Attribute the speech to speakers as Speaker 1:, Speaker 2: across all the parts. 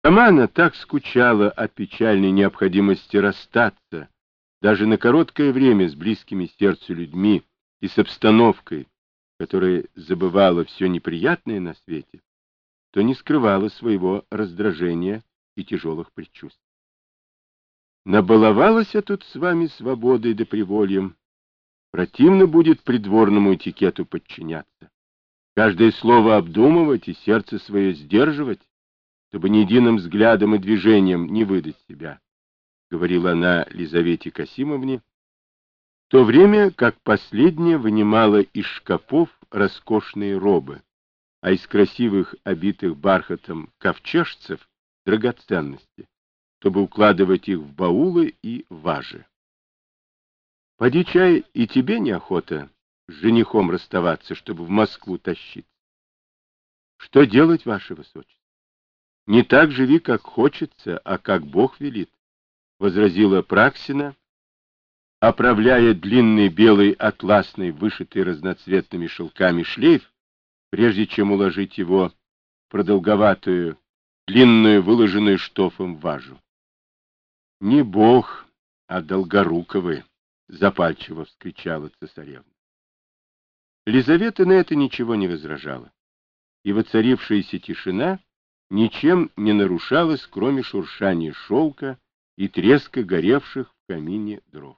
Speaker 1: Сама она так скучала о печальной необходимости расстаться, даже на короткое время с близкими сердцу людьми и с обстановкой, которая забывала все неприятное на свете, то не скрывала своего раздражения и тяжелых предчувствий. Набаловалась я тут с вами свободой да привольем. Противно будет придворному этикету подчиняться. Каждое слово обдумывать и сердце свое сдерживать, чтобы ни единым взглядом и движением не выдать себя, — говорила она Лизавете Касимовне, в то время как последняя вынимала из шкафов роскошные робы, а из красивых, обитых бархатом ковчежцев — драгоценности, чтобы укладывать их в баулы и важи. Поди чай, и тебе неохота с женихом расставаться, чтобы в Москву тащить. Что делать, ваше высочество? Не так живи, как хочется, а как Бог велит, — возразила Праксина, оправляя длинный белый атласный, вышитый разноцветными шелками шлейф, прежде чем уложить его в продолговатую, длинную, выложенную штофом важу. — Не Бог, а Долгоруковы! — запальчиво вскричала цесаревна. Лизавета на это ничего не возражала, и воцарившаяся тишина ничем не нарушалась, кроме шуршания шелка и треска горевших в камине дров.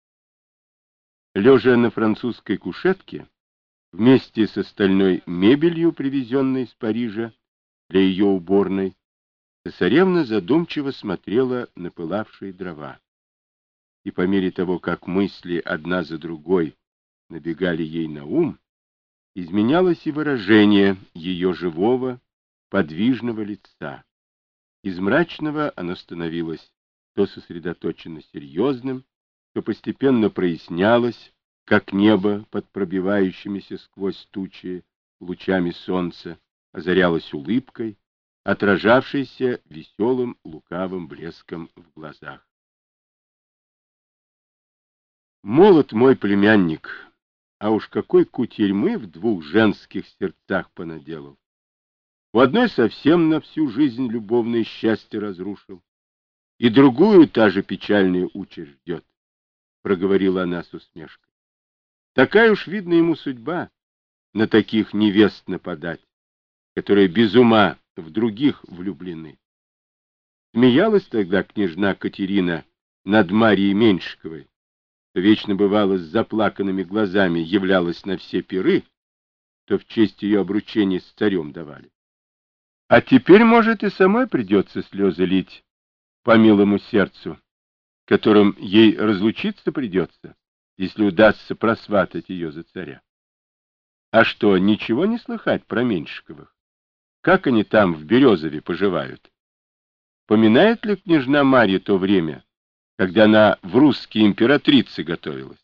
Speaker 1: Лежа на французской кушетке, вместе с остальной мебелью, привезенной из Парижа для ее уборной, цесаревна задумчиво смотрела на пылавшие дрова. И по мере того, как мысли одна за другой набегали ей на ум, изменялось и выражение ее живого, подвижного лица. Из мрачного оно становилось то сосредоточенно серьезным, то постепенно прояснялось, как небо под пробивающимися сквозь тучи лучами солнца озарялось улыбкой, отражавшейся веселым лукавым блеском в глазах. Молод мой племянник, а уж какой кутерьмы в двух женских сердцах понаделал. У одной совсем на всю жизнь любовное счастье разрушил, и другую та же печальная участь ждет, — проговорила она с усмешкой. Такая уж, видно, ему судьба на таких невест нападать, которые без ума в других влюблены. Смеялась тогда княжна Катерина над Марьей Меньшиковой, что вечно бывало с заплаканными глазами являлась на все пиры, то в честь ее обручения с царем давали. А теперь, может, и самой придется слезы лить по милому сердцу, которым ей разлучиться придется, если удастся просватать ее за царя. А что, ничего не слыхать про Меньшиковых? Как они там в Березове поживают? Поминает ли княжна Марья то время, когда она в русские императрицы готовилась?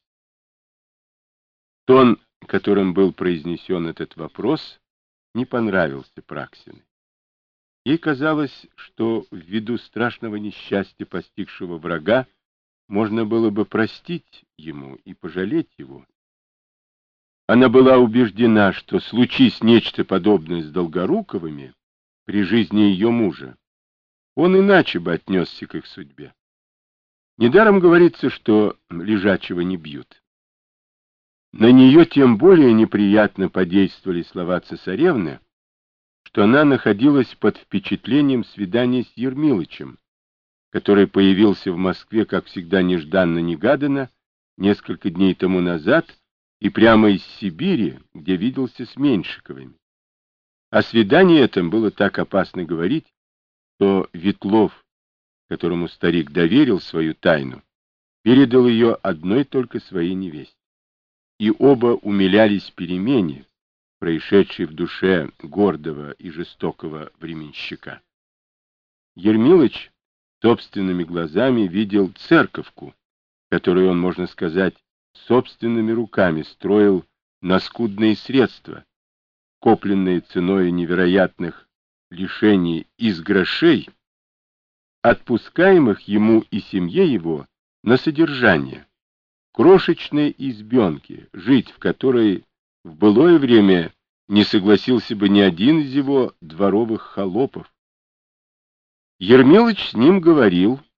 Speaker 1: Тон, которым был произнесен этот вопрос, не понравился Праксиной. Ей казалось, что ввиду страшного несчастья, постигшего врага, можно было бы простить ему и пожалеть его. Она была убеждена, что, случись нечто подобное с Долгоруковыми при жизни ее мужа, он иначе бы отнесся к их судьбе. Недаром говорится, что лежачего не бьют. На нее тем более неприятно подействовали слова цесаревны, что она находилась под впечатлением свидания с Ермилычем, который появился в Москве, как всегда, нежданно-негаданно, несколько дней тому назад, и прямо из Сибири, где виделся с Меньшиковыми. О свидании этом было так опасно говорить, что Ветлов, которому старик доверил свою тайну, передал ее одной только своей невесте. И оба умилялись перемене, происшедшей в душе гордого и жестокого временщика. Ермилыч собственными глазами видел церковку, которую он, можно сказать, собственными руками строил на скудные средства, копленные ценой невероятных лишений из грошей, отпускаемых ему и семье его на содержание, крошечной избенки, жить в которой в былое время не согласился бы ни один из его дворовых холопов. Ермилыч с ним говорил,